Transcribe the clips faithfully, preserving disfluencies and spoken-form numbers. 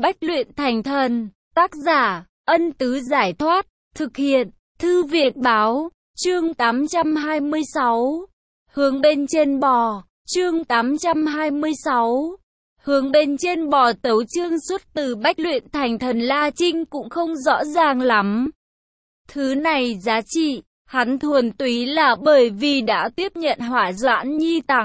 Bách luyện thành thần. Tác giả, Ân Tứ Giải Thoát. Thực hiện, Thư Việt Báo. Chương tám trăm hai mươi sáu. Hướng bên trên bò. Chương tám trăm hai mươi sáu. Hướng bên trên bò. Tấu chương xuất từ Bách luyện thành thần. La Trinh cũng không rõ ràng lắm. Thứ này giá trị, hắn thuần túy là bởi vì đã tiếp nhận Hỏa Doãn Nhi tặng.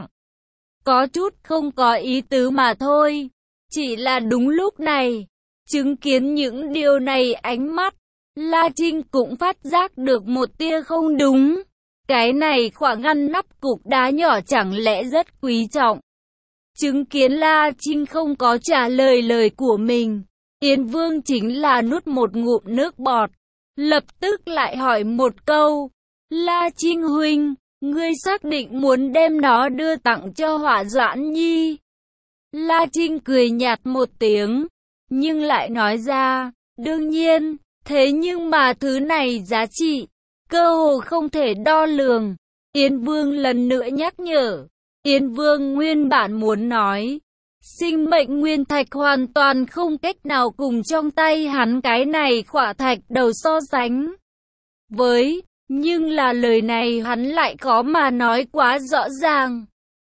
Có chút không có ý tứ mà thôi. Chỉ là đúng lúc này, chứng kiến những điều này ánh mắt, La Trinh cũng phát giác được một tia không đúng. Cái này khỏa ngăn nắp cục đá nhỏ chẳng lẽ rất quý trọng. Chứng kiến La Trinh không có trả lời lời của mình, Yến Vương chính là nuốt một ngụm nước bọt, lập tức lại hỏi một câu. La Trinh huynh, ngươi xác định muốn đem nó đưa tặng cho Hỏa Doãn Nhi? La Trinh cười nhạt một tiếng, nhưng lại nói ra, đương nhiên, thế nhưng mà thứ này giá trị, cơ hồ không thể đo lường. Yến Vương lần nữa nhắc nhở. Yến Vương nguyên bản muốn nói, sinh mệnh nguyên thạch hoàn toàn không cách nào cùng trong tay hắn cái này khỏa thạch đầu so sánh với, nhưng là lời này hắn lại khó mà nói quá rõ ràng.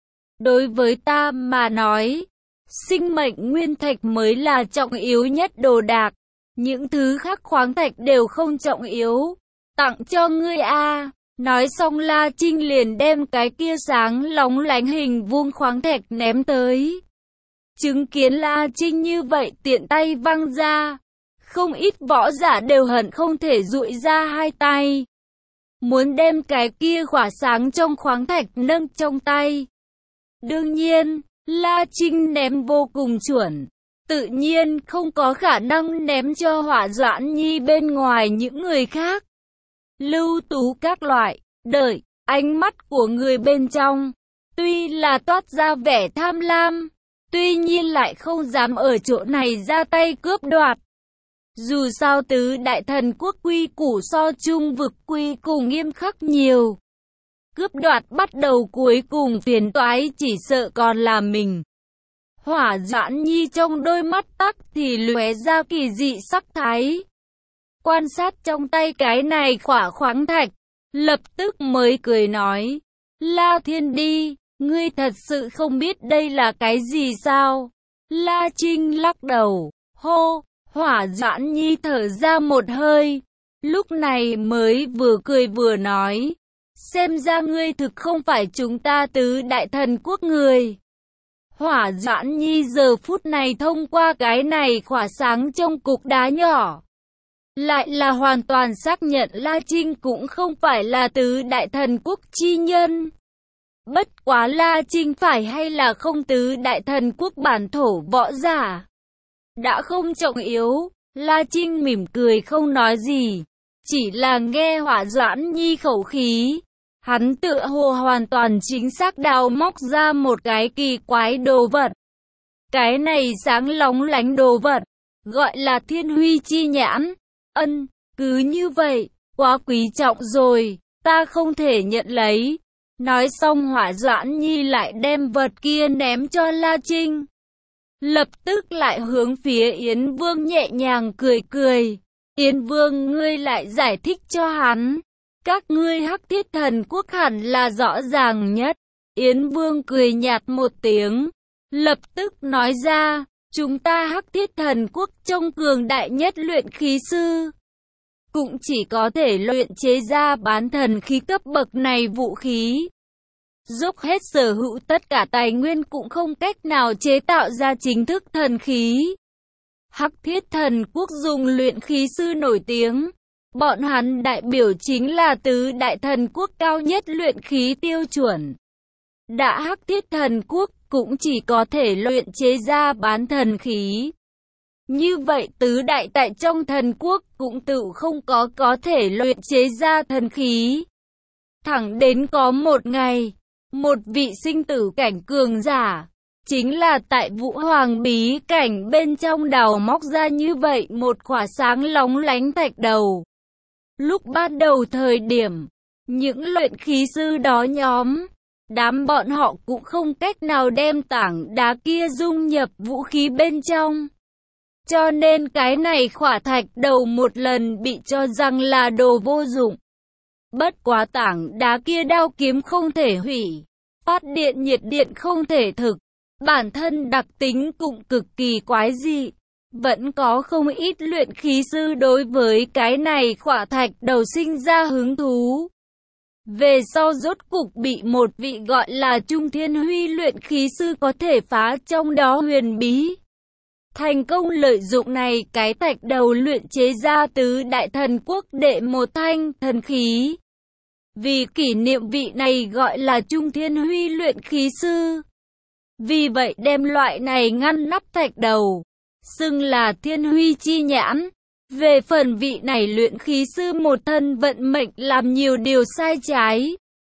Đối với ta mà nói, sinh mệnh nguyên thạch mới là trọng yếu nhất đồ đạc, những thứ khác khoáng thạch đều không trọng yếu. Tặng cho ngươi a. Nói xong La Trinh liền đem cái kia sáng lóng lánh hình vuông khoáng thạch ném tới. Chứng kiến La Trinh như vậy tiện tay văng ra, không ít võ giả đều hận không thể duỗi ra hai tay, muốn đem cái kia khỏa sáng trong khoáng thạch nâng trong tay. Đương nhiên, La Trinh ném vô cùng chuẩn, tự nhiên không có khả năng ném cho Hỏa Doãn Nhi bên ngoài những người khác. Lưu Tú các loại, đợi, ánh mắt của người bên trong, tuy là toát ra vẻ tham lam, tuy nhiên lại không dám ở chỗ này ra tay cướp đoạt. Dù sao tứ đại thần quốc quy củ so chung vực quy củ nghiêm khắc nhiều. Cướp đoạt bắt đầu cuối cùng phiền toái chỉ sợ còn là mình. Hỏa Doãn Nhi trong đôi mắt tắc thì lóe ra kỳ dị sắc thái. Quan sát trong tay cái này khỏa khoáng thạch, lập tức mới cười nói, La Thiên Đi, ngươi thật sự không biết đây là cái gì sao? La Trinh lắc đầu, hô. Hỏa Doãn Nhi thở ra một hơi, lúc này mới vừa cười vừa nói, xem ra ngươi thực không phải chúng ta tứ đại thần quốc người. Hỏa Doãn Nhi giờ phút này thông qua cái này khỏa sáng trong cục đá nhỏ, lại là hoàn toàn xác nhận La Trinh cũng không phải là tứ đại thần quốc chi nhân. Bất quá La Trinh phải hay là không tứ đại thần quốc bản thổ võ giả, đã không trọng yếu. La Trinh mỉm cười không nói gì, chỉ là nghe Hỏa Doãn Nhi khẩu khí, hắn tựa hồ hoàn toàn chính xác đào móc ra một cái kỳ quái đồ vật. Cái này sáng lóng lánh đồ vật, gọi là Thiên Huy chi nhãn. Ân, cứ như vậy, quá quý trọng rồi, ta không thể nhận lấy. Nói xong Hỏa Doãn Nhi lại đem vật kia ném cho La Trinh. Lập tức lại hướng phía Yến Vương nhẹ nhàng cười cười. Yến Vương, ngươi lại giải thích cho hắn. Các ngươi Hắc Thiết Thần Quốc hẳn là rõ ràng nhất. Yến Vương cười nhạt một tiếng, lập tức nói ra, chúng ta Hắc Thiết Thần Quốc trong cường đại nhất luyện khí sư, cũng chỉ có thể luyện chế ra bán thần khí cấp bậc này vũ khí. Dốc hết sở hữu tất cả tài nguyên cũng không cách nào chế tạo ra chính thức thần khí. Hắc Thiết Thần Quốc dùng luyện khí sư nổi tiếng. Bọn hắn đại biểu chính là tứ đại thần quốc cao nhất luyện khí tiêu chuẩn. Đã Hắc Thiết Thần Quốc cũng chỉ có thể luyện chế ra bán thần khí. Như vậy tứ đại tại trong thần quốc cũng tự không có có thể luyện chế ra thần khí. Thẳng đến có một ngày, một vị sinh tử cảnh cường giả, chính là tại Vũ Hoàng bí cảnh bên trong đào móc ra như vậy một khỏa sáng lóng lánh thạch đầu. Lúc ban đầu thời điểm, những luyện khí sư đó nhóm, đám bọn họ cũng không cách nào đem tảng đá kia dung nhập vũ khí bên trong. Cho nên cái này khỏa thạch đầu một lần bị cho rằng là đồ vô dụng. Bất quá tảng đá kia đao kiếm không thể hủy, phát điện nhiệt điện không thể thực, bản thân đặc tính cũng cực kỳ quái dị. Vẫn có không ít luyện khí sư đối với cái này khỏa thạch đầu sinh ra hứng thú. Về sau rốt cục bị một vị gọi là Trung Thiên Huy luyện khí sư có thể phá trong đó huyền bí. Thành công lợi dụng này cái thạch đầu luyện chế ra tứ đại thần quốc đệ một thanh thần khí. Vì kỷ niệm vị này gọi là Trung Thiên Huy luyện khí sư. Vì vậy đem loại này ngăn nắp thạch đầu, xưng là Thiên Huy chi nhãn. Về phần vị này luyện khí sư một thân vận mệnh làm nhiều điều sai trái,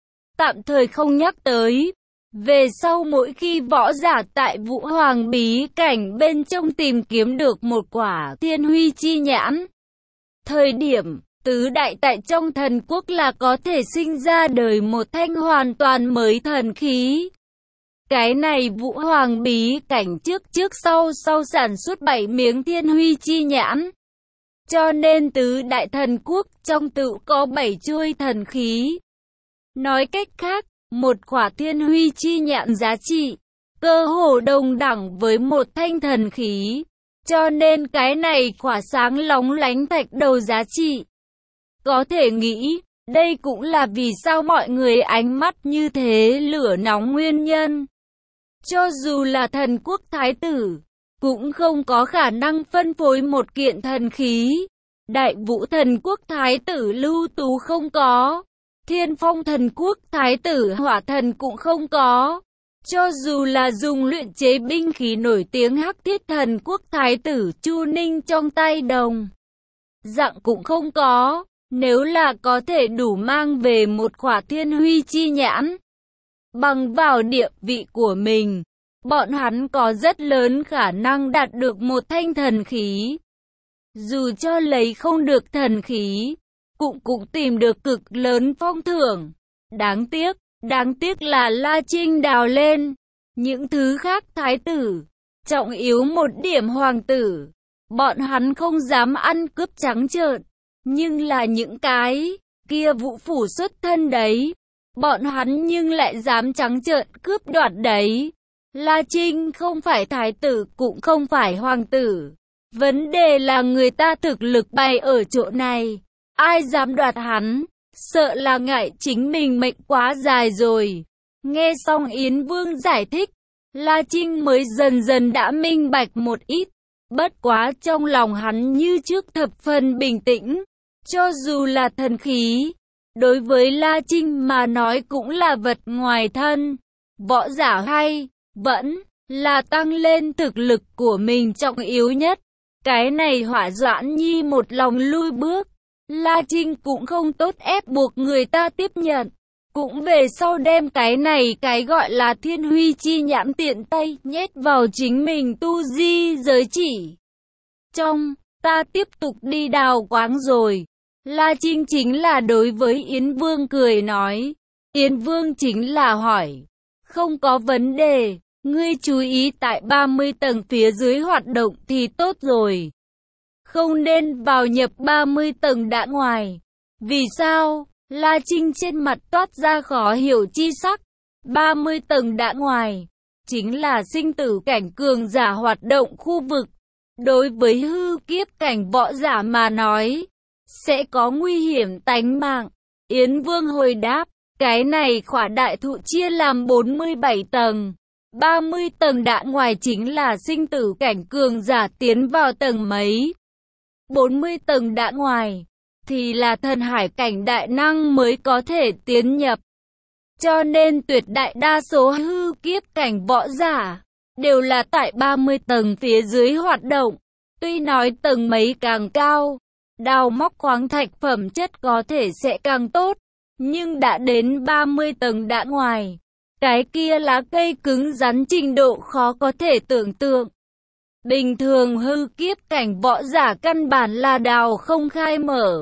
tạm thời không nhắc tới. Về sau mỗi khi võ giả tại Vũ Hoàng bí cảnh bên trong tìm kiếm được một quả Thiên Huy chi nhãn, thời điểm tứ đại tại trong thần quốc là có thể sinh ra đời một thanh hoàn toàn mới thần khí. Cái này Vũ Hoàng bí cảnh trước trước sau sau sản xuất bảy miếng Thiên Huy chi nhãn. Cho nên tứ đại thần quốc trong tự có bảy chuôi thần khí. Nói cách khác, một quả Thiên Huy chi nhãn giá trị, cơ hồ đồng đẳng với một thanh thần khí. Cho nên cái này quả sáng lóng lánh thạch đầu giá trị. Có thể nghĩ, đây cũng là vì sao mọi người ánh mắt như thế lửa nóng nguyên nhân. Cho dù là thần quốc thái tử, cũng không có khả năng phân phối một kiện thần khí. Đại Vũ thần quốc thái tử Lưu Tú không có. Thiên Phong thần quốc thái tử Hỏa thần cũng không có. Cho dù là dùng luyện chế binh khí nổi tiếng Hắc Thiết thần quốc thái tử Chu Ninh trong tay đồng dạng cũng không có. Nếu là có thể đủ mang về một quả Thiên Huy chi nhãn, bằng vào địa vị của mình, bọn hắn có rất lớn khả năng đạt được một thanh thần khí. Dù cho lấy không được thần khí, cũng cũng tìm được cực lớn phong thưởng. Đáng tiếc, đáng tiếc là La Trinh đào lên. Những thứ khác thái tử, trọng yếu một điểm hoàng tử, bọn hắn không dám ăn cướp trắng trợn. Nhưng là những cái kia vũ phủ xuất thân đấy, bọn hắn nhưng lại dám trắng trợn cướp đoạt đấy. La Trinh không phải thái tử cũng không phải hoàng tử. Vấn đề là người ta thực lực bày ở chỗ này. Ai dám đoạt hắn, sợ là ngại chính mình mệnh quá dài rồi. Nghe xong Yến Vương giải thích, La Trinh mới dần dần đã minh bạch một ít. Bất quá trong lòng hắn như trước thập phần bình tĩnh. Cho dù là thần khí, đối với La Trinh mà nói cũng là vật ngoài thân. Võ giả hay, vẫn là tăng lên thực lực của mình trọng yếu nhất. Cái này Hỏa Doãn Nhi một lòng lui bước. La Trinh cũng không tốt ép buộc người ta tiếp nhận. Cũng về sau đem cái này cái gọi là Thiên Huy chi nhãn tiện tay nhét vào chính mình tu di giới chỉ. Trong, ta tiếp tục đi đào quáng rồi. La Trinh chính là đối với Yến Vương cười nói. Yến Vương chính là hỏi. Không có vấn đề, ngươi chú ý tại ba mươi tầng phía dưới hoạt động thì tốt rồi. Không nên vào nhập ba mươi tầng đã ngoài. Vì sao? La Trinh trên mặt toát ra khó hiểu chi sắc. ba mươi tầng đã ngoài, chính là sinh tử cảnh cường giả hoạt động khu vực. Đối với hư kiếp cảnh võ giả mà nói, sẽ có nguy hiểm tánh mạng. Yến Vương hồi đáp, cái này khỏa đại thụ chia làm bốn mươi bảy tầng. ba mươi tầng đã ngoài chính là sinh tử cảnh cường giả tiến vào tầng mấy. bốn mươi tầng đã ngoài, thì là thần hải cảnh đại năng mới có thể tiến nhập. Cho nên tuyệt đại đa số hư kiếp cảnh võ giả, đều là tại ba mươi tầng phía dưới hoạt động. Tuy nói tầng mấy càng cao, đào móc khoáng thạch phẩm chất có thể sẽ càng tốt, nhưng đã đến ba mươi tầng đã ngoài, cái kia lá cây cứng rắn trình độ khó có thể tưởng tượng. Bình thường hư kiếp cảnh võ giả căn bản là đào không khai mở.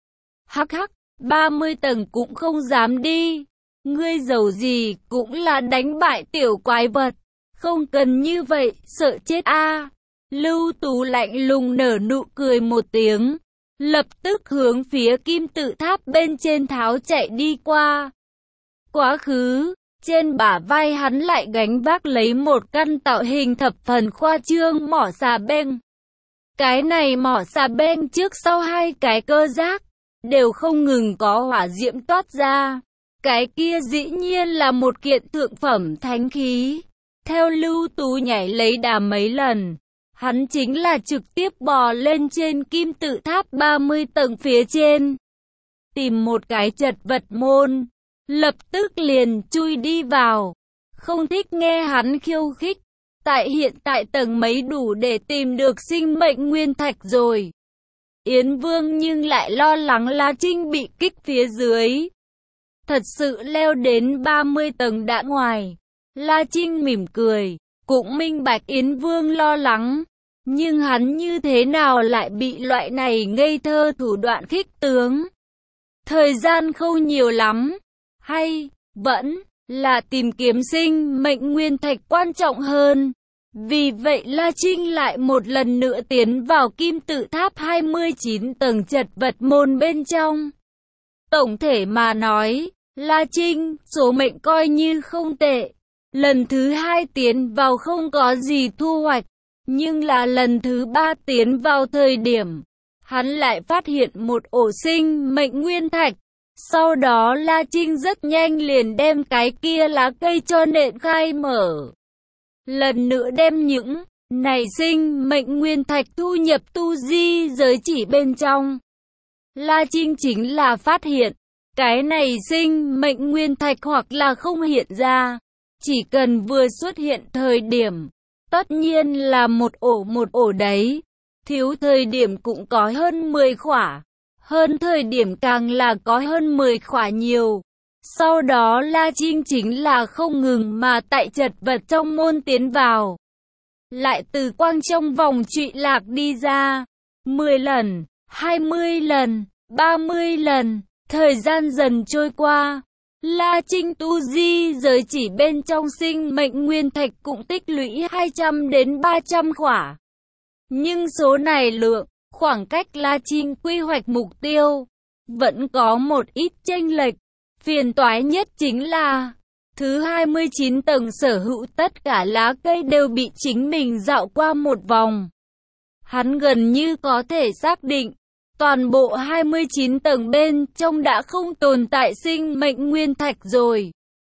Hắc hắc, ba mươi tầng cũng không dám đi. Ngươi giàu gì cũng là đánh bại tiểu quái vật. Không cần như vậy, sợ chết a. Lưu Tú lạnh lùng nở nụ cười một tiếng, lập tức hướng phía kim tự tháp bên trên tháo chạy đi qua. Quá khứ, trên bả vai hắn lại gánh vác lấy một căn tạo hình thập phần khoa trương mỏ xà beng. Cái này mỏ xà beng trước sau hai cái cơ giác, đều không ngừng có hỏa diễm toát ra. Cái kia dĩ nhiên là một kiện thượng phẩm thánh khí. Theo Lưu Tú nhảy lấy đà mấy lần, hắn chính là trực tiếp bò lên trên kim tự tháp ba mươi tầng phía trên. Tìm một cái chật vật môn, lập tức liền chui đi vào. Không thích nghe hắn khiêu khích. Tại hiện tại tầng mấy đủ để tìm được sinh mệnh nguyên thạch rồi. Yến Vương nhưng lại lo lắng La Trinh bị kích phía dưới. Thật sự leo đến ba mươi tầng đã ngoài. La Trinh mỉm cười, cũng minh bạch Yến Vương lo lắng. Nhưng hắn như thế nào lại bị loại này ngây thơ thủ đoạn khích tướng. Thời gian không nhiều lắm. Hay, vẫn là tìm kiếm sinh mệnh nguyên thạch quan trọng hơn. Vì vậy La Trinh lại một lần nữa tiến vào kim tự tháp hai mươi chín tầng chật vật môn bên trong. Tổng thể mà nói, La Trinh, số mệnh coi như không tệ. Lần thứ hai tiến vào không có gì thu hoạch, nhưng là lần thứ ba tiến vào thời điểm, hắn lại phát hiện một ổ sinh mệnh nguyên thạch. Sau đó La Trinh rất nhanh liền đem cái kia lá cây cho nện khai mở. Lần nữa đem những này sinh mệnh nguyên thạch thu nhập tu di giới chỉ bên trong. La Trinh chính là phát hiện, cái này sinh mệnh nguyên thạch hoặc là không hiện ra, chỉ cần vừa xuất hiện thời điểm, tất nhiên là một ổ một ổ đấy, thiếu thời điểm cũng có hơn mười khỏa, hơn thời điểm càng là có hơn mười khỏa nhiều. Sau đó La Trinh chính là không ngừng mà tại chật vật trong môn tiến vào. Lại từ quang trong vòng trụy lạc đi ra. mười lần, hai mươi lần, ba mươi lần. Thời gian dần trôi qua. La Trinh tu di giới chỉ bên trong sinh mệnh nguyên thạch cũng tích lũy hai trăm đến ba trăm khỏa. Nhưng số này lượng, khoảng cách La Trinh quy hoạch mục tiêu, vẫn có một ít chênh lệch. Phiền toái nhất chính là, thứ hai mươi chín tầng sở hữu tất cả lá cây đều bị chính mình dạo qua một vòng. Hắn gần như có thể xác định, toàn bộ hai mươi chín tầng bên trong đã không tồn tại sinh mệnh nguyên thạch rồi.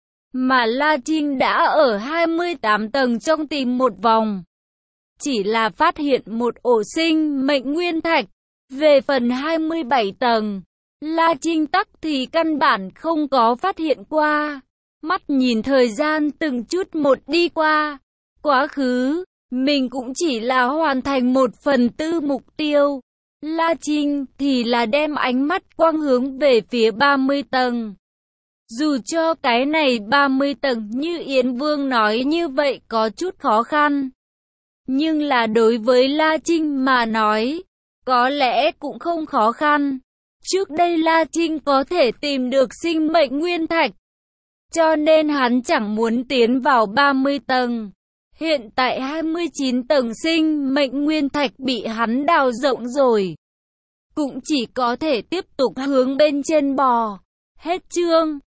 Mà La Trinh đã ở hai mươi tám tầng trong tìm một vòng. Chỉ là phát hiện một ổ sinh mệnh nguyên thạch. Về phần hai mươi bảy tầng, La Trinh tắc thì căn bản không có phát hiện qua. Mắt nhìn thời gian từng chút một đi qua. Quá khứ, mình cũng chỉ là hoàn thành một phần tư mục tiêu. La Trinh thì là đem ánh mắt quang hướng về phía ba mươi tầng. Dù cho cái này ba mươi tầng như Yến Vương nói như vậy có chút khó khăn. Nhưng là đối với La Trinh mà nói, có lẽ cũng không khó khăn. Trước đây La Trinh có thể tìm được sinh mệnh nguyên thạch, cho nên hắn chẳng muốn tiến vào ba mươi tầng. Hiện tại hai mươi chín tầng sinh mệnh nguyên thạch bị hắn đào rộng rồi. Cũng chỉ có thể tiếp tục hướng bên trên bò. Hết chương.